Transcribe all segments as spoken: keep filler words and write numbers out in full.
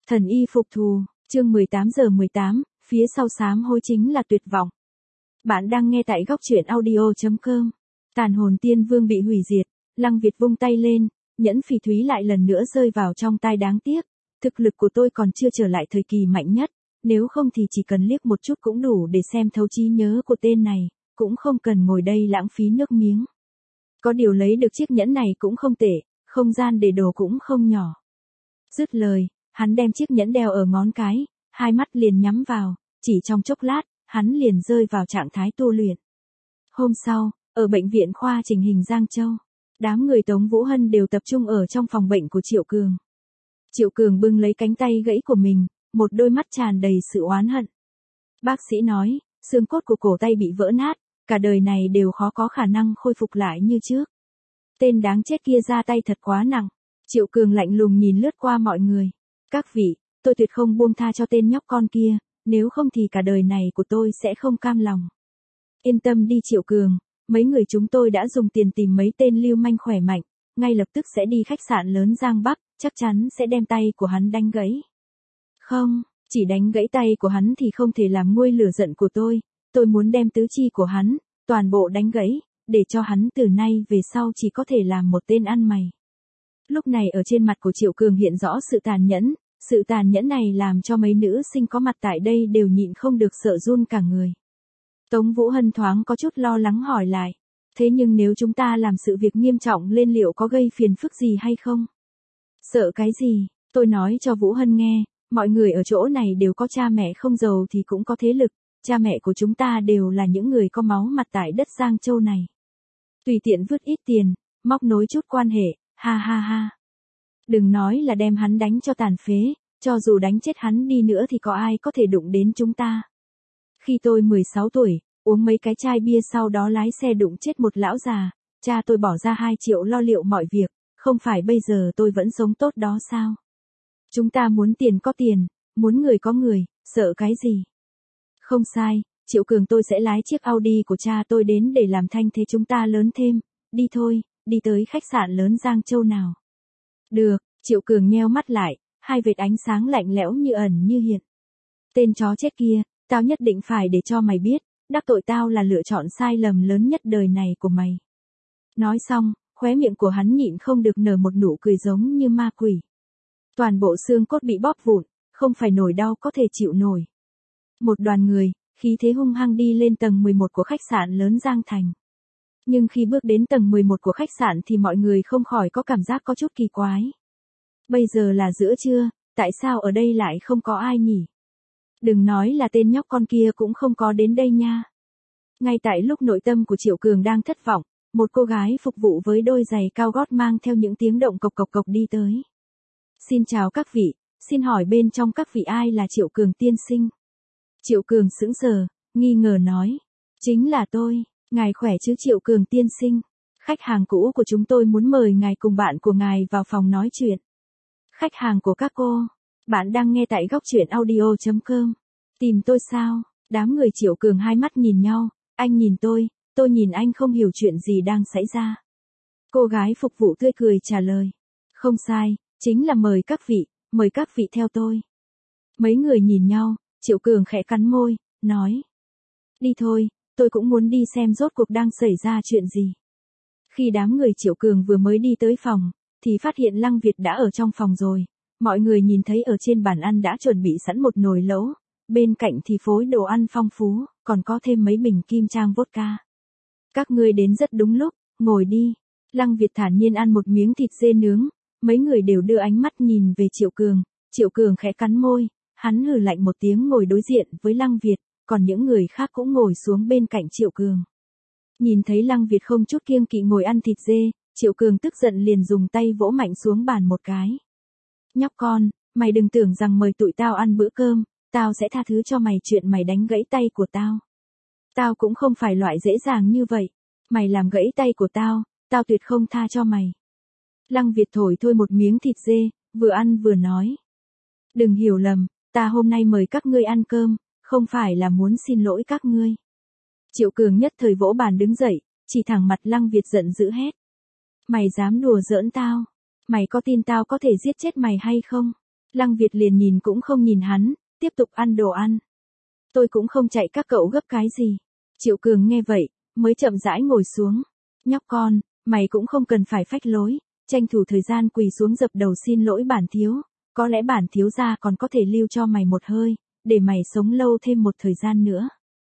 Thần y phục thù, chương mười tám giờ mười tám, phía sau sám hối chính là tuyệt vọng. Bạn đang nghe tại góc truyện audio chấm com. Tàn hồn tiên vương bị hủy diệt, Lăng Việt vung tay lên, nhẫn phỉ thúy lại lần nữa rơi vào trong tay đáng tiếc. Thực lực của tôi còn chưa trở lại thời kỳ mạnh nhất, nếu không thì chỉ cần liếc một chút cũng đủ để xem thấu trí nhớ của tên này, cũng không cần ngồi đây lãng phí nước miếng. Có điều lấy được chiếc nhẫn này cũng không tệ, không gian để đồ cũng không nhỏ. Dứt lời, hắn đem chiếc nhẫn đeo ở ngón cái, hai mắt liền nhắm vào, chỉ trong chốc lát, hắn liền rơi vào trạng thái tu luyện. Hôm sau, ở bệnh viện khoa chỉnh hình Giang Châu, đám người Tống Vũ Hân đều tập trung ở trong phòng bệnh của Triệu Cường. Triệu Cường bưng lấy cánh tay gãy của mình, một đôi mắt tràn đầy sự oán hận. Bác sĩ nói, xương cốt của cổ tay bị vỡ nát, cả đời này đều khó có khả năng khôi phục lại như trước. Tên đáng chết kia ra tay thật quá nặng. Triệu Cường lạnh lùng nhìn lướt qua mọi người. Các vị, tôi tuyệt không buông tha cho tên nhóc con kia, nếu không thì cả đời này của tôi sẽ không cam lòng. Yên tâm đi Triệu Cường, mấy người chúng tôi đã dùng tiền tìm mấy tên lưu manh khỏe mạnh, ngay lập tức sẽ đi khách sạn lớn Giang Bắc, chắc chắn sẽ đem tay của hắn đánh gãy. Không, chỉ đánh gãy tay của hắn thì không thể làm nguôi lửa giận của tôi, tôi muốn đem tứ chi của hắn, toàn bộ đánh gãy, để cho hắn từ nay về sau chỉ có thể làm một tên ăn mày. Lúc này ở trên mặt của Triệu Cường hiện rõ sự tàn nhẫn, sự tàn nhẫn này làm cho mấy nữ sinh có mặt tại đây đều nhịn không được sợ run cả người. Tống Vũ Hân thoáng có chút lo lắng hỏi lại, thế nhưng nếu chúng ta làm sự việc nghiêm trọng lên liệu có gây phiền phức gì hay không? Sợ cái gì? Tôi nói cho Vũ Hân nghe, mọi người ở chỗ này đều có cha mẹ không giàu thì cũng có thế lực, cha mẹ của chúng ta đều là những người có máu mặt tại đất Giang Châu này. Tùy tiện vứt ít tiền, móc nối chút quan hệ, ha ha ha. Đừng nói là đem hắn đánh cho tàn phế, cho dù đánh chết hắn đi nữa thì có ai có thể đụng đến chúng ta. Khi tôi mười sáu tuổi, uống mấy cái chai bia sau đó lái xe đụng chết một lão già, cha tôi bỏ ra hai triệu lo liệu mọi việc, không phải bây giờ tôi vẫn sống tốt đó sao? Chúng ta muốn tiền có tiền, muốn người có người, sợ cái gì? Không sai, Triệu Cường tôi sẽ lái chiếc Audi của cha tôi đến để làm thanh thế chúng ta lớn thêm, đi thôi, đi tới khách sạn lớn Giang Châu nào. Được, Triệu Cường nheo mắt lại, hai vệt ánh sáng lạnh lẽo như ẩn như hiện. Tên chó chết kia, tao nhất định phải để cho mày biết, đắc tội tao là lựa chọn sai lầm lớn nhất đời này của mày. Nói xong, khóe miệng của hắn nhịn không được nở một nụ cười giống như ma quỷ. Toàn bộ xương cốt bị bóp vụn, không phải nổi đau có thể chịu nổi. Một đoàn người, khí thế hung hăng đi lên tầng mười một của khách sạn lớn Giang Thành. Nhưng khi bước đến tầng mười một của khách sạn thì mọi người không khỏi có cảm giác có chút kỳ quái. Bây giờ là giữa trưa, tại sao ở đây lại không có ai nhỉ? Đừng nói là tên nhóc con kia cũng không có đến đây nha. Ngay tại lúc nội tâm của Triệu Cường đang thất vọng, một cô gái phục vụ với đôi giày cao gót mang theo những tiếng động cộc cộc cộc đi tới. Xin chào các vị, xin hỏi bên trong các vị ai là Triệu Cường tiên sinh? Triệu Cường sững sờ, nghi ngờ nói. Chính là tôi, ngài khỏe chứ Triệu Cường tiên sinh. Khách hàng cũ của chúng tôi muốn mời ngài cùng bạn của ngài vào phòng nói chuyện. Khách hàng của các cô, bạn đang nghe tại góc truyện audio chấm com. Tìm tôi sao? Đám người Triệu Cường hai mắt nhìn nhau, anh nhìn tôi, tôi nhìn anh không hiểu chuyện gì đang xảy ra. Cô gái phục vụ tươi cười trả lời. Không sai, chính là mời các vị, mời các vị theo tôi. Mấy người nhìn nhau, Triệu Cường khẽ cắn môi, nói. Đi thôi, tôi cũng muốn đi xem rốt cuộc đang xảy ra chuyện gì. Khi đám người Triệu Cường vừa mới đi tới phòng, thì phát hiện Lăng Việt đã ở trong phòng rồi. Mọi người nhìn thấy ở trên bàn ăn đã chuẩn bị sẵn một nồi lẩu, bên cạnh thì phối đồ ăn phong phú, còn có thêm mấy bình kim trang vodka. Các ngươi đến rất đúng lúc, ngồi đi. Lăng Việt thản nhiên ăn một miếng thịt dê nướng, mấy người đều đưa ánh mắt nhìn về Triệu Cường. Triệu Cường khẽ cắn môi, hắn hừ lạnh một tiếng ngồi đối diện với Lăng Việt, còn những người khác cũng ngồi xuống bên cạnh Triệu Cường. Nhìn thấy Lăng Việt không chút kiêng kỵ ngồi ăn thịt dê, Triệu Cường tức giận liền dùng tay vỗ mạnh xuống bàn một cái. Nhóc con, mày đừng tưởng rằng mời tụi tao ăn bữa cơm, tao sẽ tha thứ cho mày chuyện mày đánh gãy tay của tao. Tao cũng không phải loại dễ dàng như vậy. Mày làm gãy tay của tao, tao tuyệt không tha cho mày. Lăng Việt thổi thôi một miếng thịt dê, vừa ăn vừa nói. Đừng hiểu lầm, ta hôm nay mời các ngươi ăn cơm, không phải là muốn xin lỗi các ngươi. Triệu Cường nhất thời vỗ bàn đứng dậy, chỉ thẳng mặt Lăng Việt giận dữ hét. Mày dám đùa giỡn tao? Mày có tin tao có thể giết chết mày hay không? Lăng Việt liền nhìn cũng không nhìn hắn, tiếp tục ăn đồ ăn. Tôi cũng không chạy các cậu gấp cái gì. Triệu Cường nghe vậy, mới chậm rãi ngồi xuống. Nhóc con, mày cũng không cần phải phách lối, tranh thủ thời gian quỳ xuống dập đầu xin lỗi bản thiếu. Có lẽ bản thiếu gia còn có thể lưu cho mày một hơi, để mày sống lâu thêm một thời gian nữa.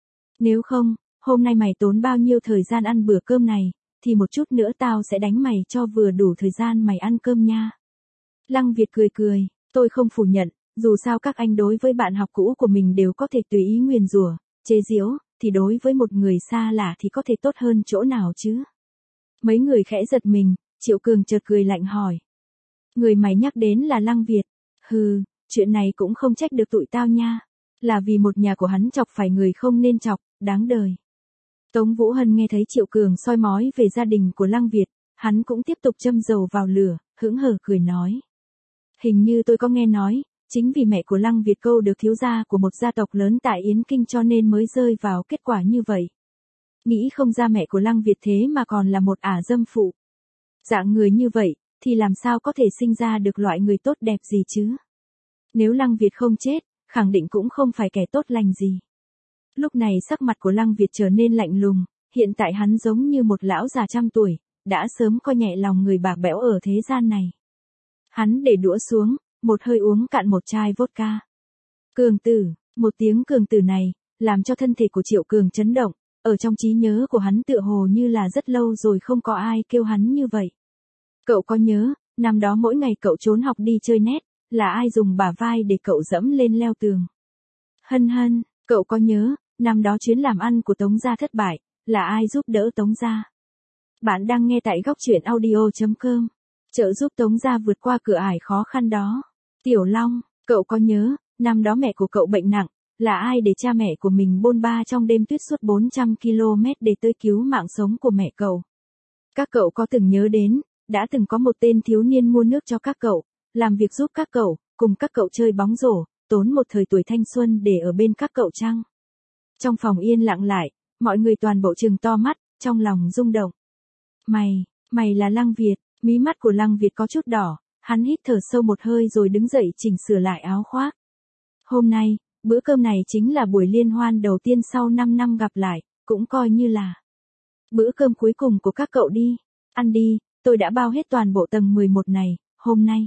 Nếu không, hôm nay mày tốn bao nhiêu thời gian ăn bữa cơm này, thì một chút nữa tao sẽ đánh mày cho vừa đủ thời gian mày ăn cơm nha. Lăng Việt cười cười, tôi không phủ nhận, dù sao các anh đối với bạn học cũ của mình đều có thể tùy ý nguyền rủa, chế giễu, thì đối với một người xa lạ thì có thể tốt hơn chỗ nào chứ. Mấy người khẽ giật mình, Triệu Cường chợt cười lạnh hỏi. Người mày nhắc đến là Lăng Việt. Hừ, chuyện này cũng không trách được tụi tao nha. Là vì một nhà của hắn chọc phải người không nên chọc, đáng đời. Tống Vũ Hân nghe thấy Triệu Cường soi mói về gia đình của Lăng Việt, hắn cũng tiếp tục châm dầu vào lửa, hững hờ cười nói. Hình như tôi có nghe nói, chính vì mẹ của Lăng Việt câu được thiếu gia của một gia tộc lớn tại Yến Kinh cho nên mới rơi vào kết quả như vậy. Nghĩ không ra mẹ của Lăng Việt thế mà còn là một ả dâm phụ. Dạng người như vậy, thì làm sao có thể sinh ra được loại người tốt đẹp gì chứ? Nếu Lăng Việt không chết, khẳng định cũng không phải kẻ tốt lành gì. Lúc này sắc mặt của Lăng Việt trở nên lạnh lùng, hiện tại hắn giống như một lão già trăm tuổi, đã sớm coi nhẹ lòng người bạc bẽo ở thế gian này. Hắn để đũa xuống, một hơi uống cạn một chai vodka. Cường tử, một tiếng cường tử này, làm cho thân thể của Triệu Cường chấn động, ở trong trí nhớ của hắn tựa hồ như là rất lâu rồi không có ai kêu hắn như vậy. Cậu có nhớ, năm đó mỗi ngày cậu trốn học đi chơi net, là ai dùng bả vai để cậu dẫm lên leo tường? Hân Hân, cậu có nhớ, năm đó chuyến làm ăn của Tống gia thất bại, là ai giúp đỡ Tống gia? Bạn đang nghe tại góc truyện audio chấm com. Trợ giúp Tống gia vượt qua cửa ải khó khăn đó. Tiểu Long, cậu có nhớ, năm đó mẹ của cậu bệnh nặng, là ai để cha mẹ của mình bôn ba trong đêm tuyết suốt bốn trăm ki lô mét để tới cứu mạng sống của mẹ cậu? Các cậu có từng nhớ đến, đã từng có một tên thiếu niên mua nước cho các cậu, làm việc giúp các cậu, cùng các cậu chơi bóng rổ, tốn một thời tuổi thanh xuân để ở bên các cậu chăng? Trong phòng yên lặng lại, mọi người toàn bộ trừng to mắt, trong lòng rung động. Mày, mày là Lăng Việt. Mí mắt của Lăng Việt có chút đỏ, hắn hít thở sâu một hơi rồi đứng dậy chỉnh sửa lại áo khoác. Hôm nay, bữa cơm này chính là buổi liên hoan đầu tiên sau năm năm gặp lại, cũng coi như là bữa cơm cuối cùng của các cậu đi. Ăn đi, tôi đã bao hết toàn bộ tầng mười một này, hôm nay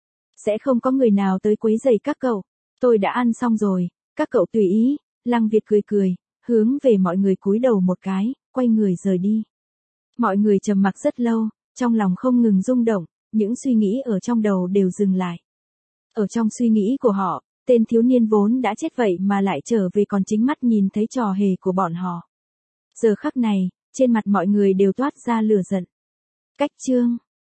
sẽ không có người nào tới quấy rầy các cậu. Tôi đã ăn xong rồi, các cậu tùy ý. Lăng Việt cười cười, hướng về mọi người cúi đầu một cái, quay người rời đi. Mọi người trầm mặc rất lâu. Trong lòng không ngừng rung động, những suy nghĩ ở trong đầu đều dừng lại. Ở trong suy nghĩ của họ, tên thiếu niên vốn đã chết vậy mà lại trở về còn chính mắt nhìn thấy trò hề của bọn họ. Giờ khắc này, trên mặt mọi người đều toát ra lửa giận. Cách chương